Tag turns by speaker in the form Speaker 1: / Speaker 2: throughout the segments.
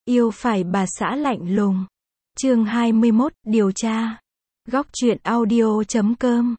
Speaker 1: Yêu phải bà xã lạnh lùng. Chương 21, điều tra. Góc truyện audio.com.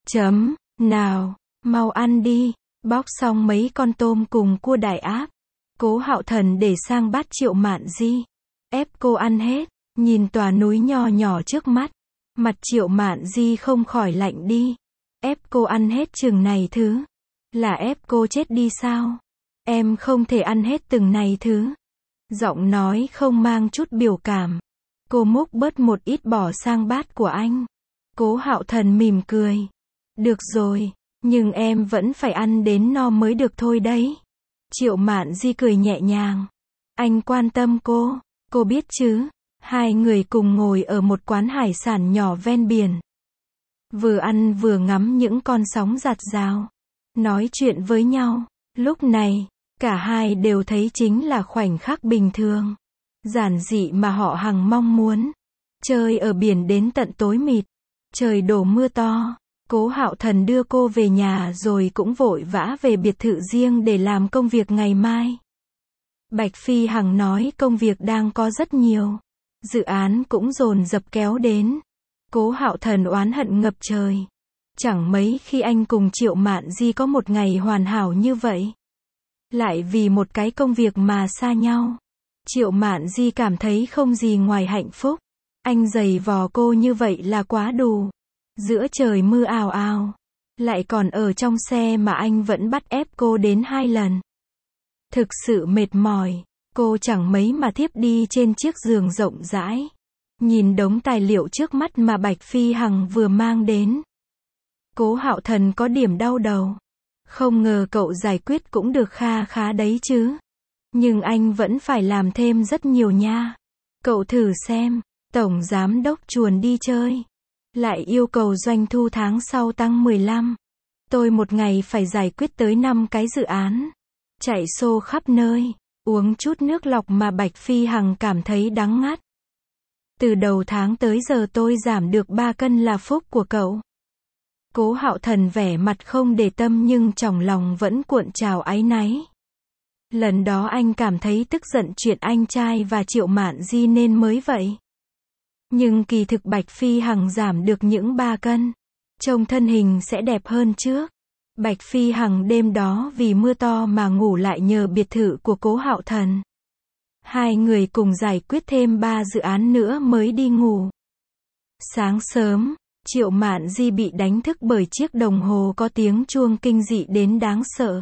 Speaker 1: Nào, mau ăn đi. Bóc xong mấy con tôm cùng cua đại áp. Cố Hạo Thần để sang bát Triệu Mạn Di. Ép cô ăn hết. Nhìn tòa núi nho nhỏ trước mắt. Mặt Triệu Mạn Di không khỏi lạnh đi. Ép cô ăn hết chừng này thứ. Là ép cô chết đi sao? Em không thể ăn hết từng này thứ. Giọng nói không mang chút biểu cảm. Cô múc bớt một ít bỏ sang bát của anh. Cố Hạo Thần mỉm cười. Được rồi, nhưng em vẫn phải ăn đến no mới được thôi đấy. Triệu Mạn Di cười nhẹ nhàng. Anh quan tâm cô biết chứ. Hai người cùng ngồi ở một quán hải sản nhỏ ven biển. Vừa ăn vừa ngắm những con sóng giạt rào. Nói chuyện với nhau. Lúc này, cả hai đều thấy chính là khoảnh khắc bình thường. Giản dị mà họ hằng mong muốn. Chơi ở biển đến tận tối mịt. Trời đổ mưa to. Cố Hạo Thần đưa cô về nhà rồi cũng vội vã về biệt thự riêng để làm công việc ngày mai. Bạch Phi Hằng nói công việc đang có rất nhiều. Dự án cũng dồn dập kéo đến. Cố Hạo Thần oán hận ngập trời. Chẳng mấy khi anh cùng Triệu Mạn Di có một ngày hoàn hảo như vậy. Lại vì một cái công việc mà xa nhau. Triệu Mạn Di cảm thấy không gì ngoài hạnh phúc. Anh giày vò cô như vậy là quá đủ. Giữa trời mưa ào ào. Lại còn ở trong xe mà anh vẫn bắt ép cô đến 2 lần. Thực sự mệt mỏi. Cô chẳng mấy mà thiếp đi trên chiếc giường rộng rãi. Nhìn đống tài liệu trước mắt mà Bạch Phi Hằng vừa mang đến. Cố Hạo Thần có điểm đau đầu. Không ngờ cậu giải quyết cũng được kha khá đấy chứ. Nhưng anh vẫn phải làm thêm rất nhiều nha. Cậu thử xem, Tổng Giám Đốc chuồn đi chơi. Lại yêu cầu doanh thu tháng sau tăng 15. Tôi một ngày phải giải quyết tới 5 cái dự án. Chạy xô khắp nơi. Uống chút nước lọc mà Bạch Phi Hằng cảm thấy đắng ngắt. Từ đầu tháng tới giờ tôi giảm được 3 cân là phúc của cậu. Cố Hạo Thần vẻ mặt không để tâm nhưng trong lòng vẫn cuộn trào áy náy. Lần đó anh cảm thấy tức giận chuyện anh trai và Triệu Mạn Di nên mới vậy. Nhưng kỳ thực Bạch Phi Hằng giảm được những 3 cân. Trông thân hình sẽ đẹp hơn trước. Bạch Phi Hằng đêm đó vì mưa to mà ngủ lại nhờ biệt thự của Cố Hạo Thần. Hai người cùng giải quyết thêm 3 dự án nữa mới đi ngủ. Sáng sớm, Triệu Mạn Di bị đánh thức bởi chiếc đồng hồ có tiếng chuông kinh dị đến đáng sợ.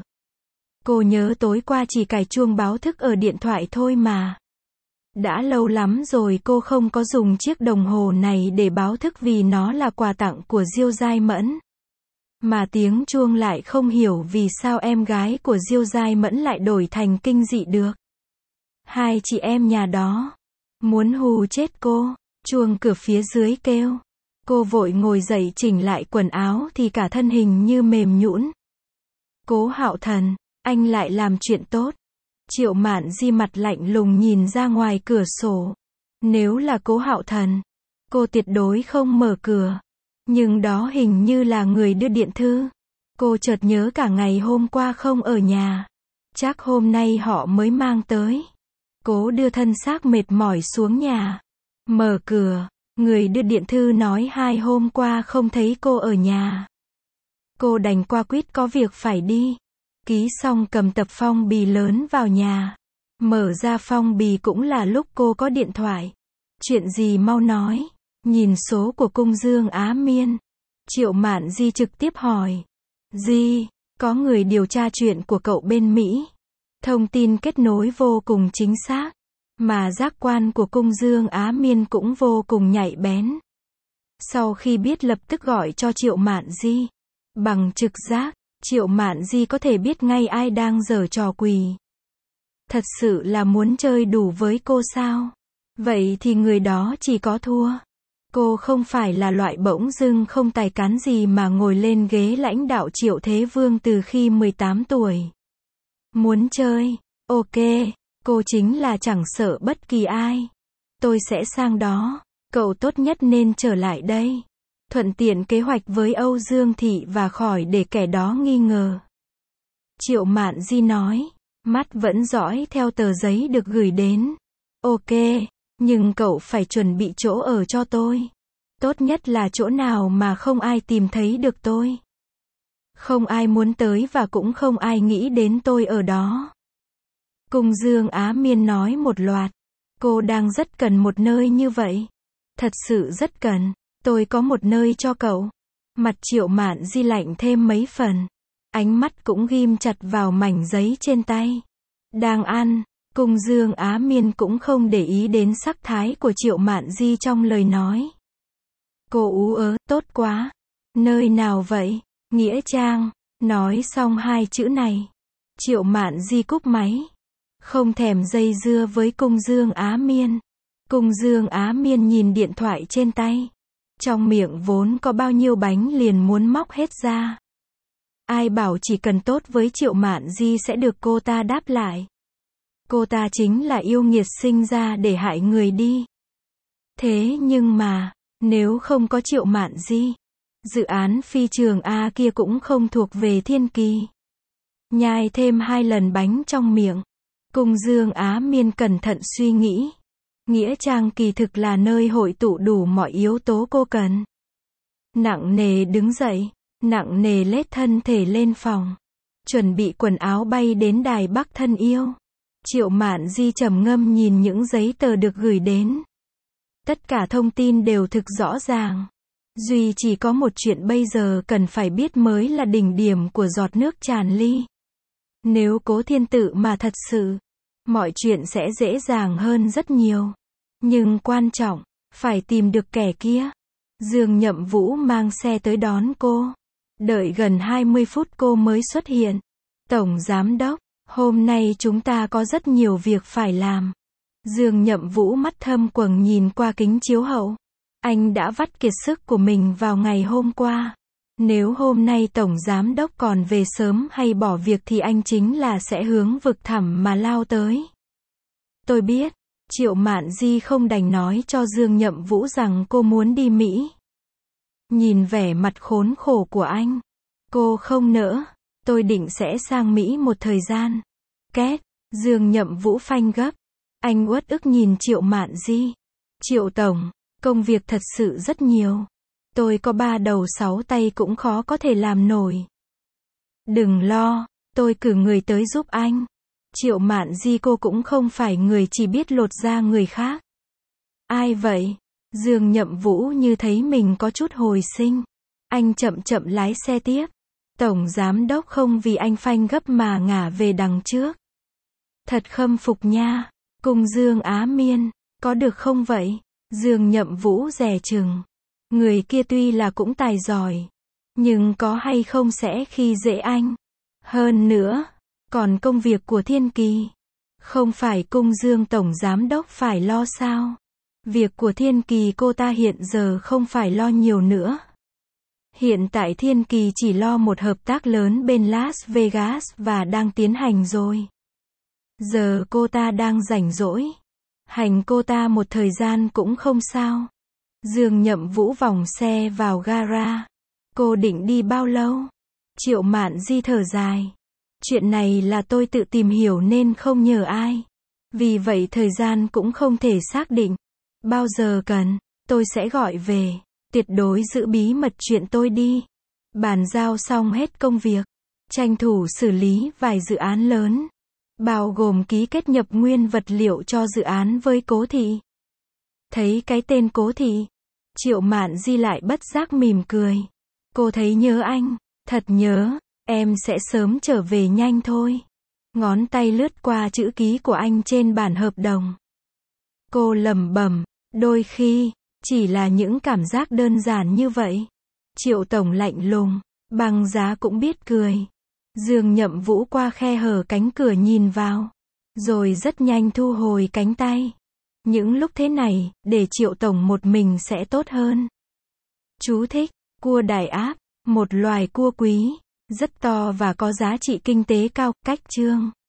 Speaker 1: Cô nhớ tối qua chỉ cài chuông báo thức ở điện thoại thôi mà. Đã lâu lắm rồi cô không có dùng chiếc đồng hồ này để báo thức vì nó là quà tặng của Diêu Giai Mẫn. Mà tiếng chuông lại không hiểu vì sao em gái của Diêu Giai Mẫn lại đổi thành kinh dị được. Hai chị em nhà đó muốn hù chết cô. Chuông cửa phía dưới kêu. Cô vội ngồi dậy chỉnh lại quần áo thì cả thân hình như mềm nhũn. Cố Hạo Thần, anh lại làm chuyện tốt. Triệu Mạn Di mặt lạnh lùng nhìn ra ngoài cửa sổ. Nếu là Cố Hạo Thần, cô tuyệt đối không mở cửa. Nhưng đó hình như là người đưa điện thư. Cô chợt nhớ cả ngày hôm qua không ở nhà. Chắc hôm nay họ mới mang tới. Cố đưa thân xác mệt mỏi xuống nhà. Mở cửa. Người đưa điện thư nói 2 hôm qua không thấy cô ở nhà. Cô đành qua quýt có việc phải đi. Ký xong cầm tập phong bì lớn vào nhà. Mở ra phong bì cũng là lúc cô có điện thoại. Chuyện gì mau nói. Nhìn số của Cung Dương Á Miên. Triệu Mạn Di trực tiếp hỏi. Di, có người điều tra chuyện của cậu bên Mỹ. Thông tin kết nối vô cùng chính xác. Mà giác quan của Cung Dương Á Miên cũng vô cùng nhạy bén. Sau khi biết lập tức gọi cho Triệu Mạn Di. Bằng trực giác, Triệu Mạn Di có thể biết ngay ai đang giở trò quỷ. Thật sự là muốn chơi đủ với cô sao? Vậy thì người đó chỉ có thua. Cô không phải là loại bỗng dưng không tài cán gì mà ngồi lên ghế lãnh đạo Triệu Thế Vương từ khi 18 tuổi. Muốn chơi? Ok. Cô chính là chẳng sợ bất kỳ ai. Tôi sẽ sang đó. Cậu tốt nhất nên trở lại đây. Thuận tiện kế hoạch với Âu Dương Thị và khỏi để kẻ đó nghi ngờ. Triệu Mạn Di nói. Mắt vẫn dõi theo tờ giấy được gửi đến. Ok, nhưng cậu phải chuẩn bị chỗ ở cho tôi. Tốt nhất là chỗ nào mà không ai tìm thấy được tôi. Không ai muốn tới và cũng không ai nghĩ đến tôi ở đó. Cung Dương Á Miên nói một loạt. Cô đang rất cần một nơi như vậy. Thật sự rất cần. Tôi có một nơi cho cậu. Mặt Triệu Mạn Di lạnh thêm mấy phần. Ánh mắt cũng ghim chặt vào mảnh giấy trên tay. Đang ăn, Cung Dương Á Miên cũng không để ý đến sắc thái của Triệu Mạn Di trong lời nói. Cô ú ớ, tốt quá. Nơi nào vậy? Nghĩa Trang. Nói xong hai chữ này. Triệu Mạn Di cúp máy. Không thèm dây dưa với Cung Dương Á Miên. Cung Dương Á Miên nhìn điện thoại trên tay. Trong miệng vốn có bao nhiêu bánh liền muốn móc hết ra. Ai bảo chỉ cần tốt với Triệu Mạn Di sẽ được cô ta đáp lại. Cô ta chính là yêu nghiệt sinh ra để hại người đi. Thế nhưng mà, nếu không có Triệu Mạn Di, dự án phi trường A kia cũng không thuộc về Thiên Kỳ. Nhai thêm 2 lần bánh trong miệng. Cung Dương Á Miên cẩn thận suy nghĩ. Nghĩa Trang kỳ thực là nơi hội tụ đủ mọi yếu tố cô cần. Nặng nề đứng dậy, nặng nề lết thân thể lên phòng. Chuẩn bị quần áo bay đến đài Bắc thân yêu. Triệu Mạn Di trầm ngâm nhìn những giấy tờ được gửi đến. Tất cả thông tin đều thực rõ ràng. Duy chỉ có một chuyện bây giờ cần phải biết mới là đỉnh điểm của giọt nước tràn ly. Nếu Cố Thiên Tự mà thật sự, mọi chuyện sẽ dễ dàng hơn rất nhiều. Nhưng quan trọng, phải tìm được kẻ kia. Dương Nhậm Vũ mang xe tới đón cô. Đợi gần 20 phút cô mới xuất hiện. Tổng Giám Đốc, hôm nay chúng ta có rất nhiều việc phải làm. Dương Nhậm Vũ mắt thâm quầng nhìn qua kính chiếu hậu. Anh đã vắt kiệt sức của mình vào ngày hôm qua. Nếu hôm nay Tổng Giám Đốc còn về sớm hay bỏ việc thì anh chính là sẽ hướng vực thẳm mà lao tới. Tôi biết. Triệu Mạn Di không đành nói cho Dương Nhậm Vũ rằng cô muốn đi Mỹ. Nhìn vẻ mặt khốn khổ của anh. Cô không nỡ. Tôi định sẽ sang Mỹ một thời gian. Két. Dương Nhậm Vũ phanh gấp. Anh uất ức nhìn Triệu Mạn Di. Triệu Tổng, công việc thật sự rất nhiều. Tôi có 3 đầu 6 tay cũng khó có thể làm nổi. Đừng lo, tôi cử người tới giúp anh. Triệu Mạn Di cô cũng không phải người chỉ biết lột da người khác. Ai vậy? Dương Nhậm Vũ như thấy mình có chút hồi sinh. Anh chậm chậm lái xe tiếp. Tổng Giám Đốc không vì anh phanh gấp mà ngả về đằng trước. Thật khâm phục nha. Cung Dương Á Miên, có được không vậy? Dương Nhậm Vũ dè chừng. Người kia tuy là cũng tài giỏi, nhưng có hay không sẽ khi dễ anh. Hơn nữa, còn công việc của Thiên Kỳ, không phải Cung Dương Tổng Giám Đốc phải lo sao? Việc của Thiên Kỳ cô ta hiện giờ không phải lo nhiều nữa. Hiện tại Thiên Kỳ chỉ lo một hợp tác lớn bên Las Vegas và đang tiến hành rồi. Giờ cô ta đang rảnh rỗi. Hành cô ta một thời gian cũng không sao. Dương Nhậm Vũ vòng xe vào gara. Cô định đi bao lâu? Triệu Mạn Di thở dài. Chuyện này là tôi tự tìm hiểu nên không nhờ ai. Vì vậy thời gian cũng không thể xác định. Bao giờ cần, tôi sẽ gọi về. Tuyệt đối giữ bí mật chuyện tôi đi. Bàn giao xong hết công việc. Tranh thủ xử lý vài dự án lớn. Bao gồm ký kết nhập nguyên vật liệu cho dự án với Cố Thị. Thấy cái tên Cố Thị, Triệu Mạn Di lại bất giác mỉm cười. Cô thấy nhớ anh, thật nhớ, em sẽ sớm trở về nhanh thôi. Ngón tay lướt qua chữ ký của anh trên bản hợp đồng. Cô lẩm bẩm, đôi khi, chỉ là những cảm giác đơn giản như vậy. Triệu Tổng lạnh lùng, Băng Giá cũng biết cười. Dương Nhậm Vũ qua khe hở cánh cửa nhìn vào, rồi rất nhanh thu hồi cánh tay. Những lúc thế này, để Triệu Tổng một mình sẽ tốt hơn. Chú thích, cua Đại Áp, một loài cua quý, rất to và có giá trị kinh tế cao, cách chương.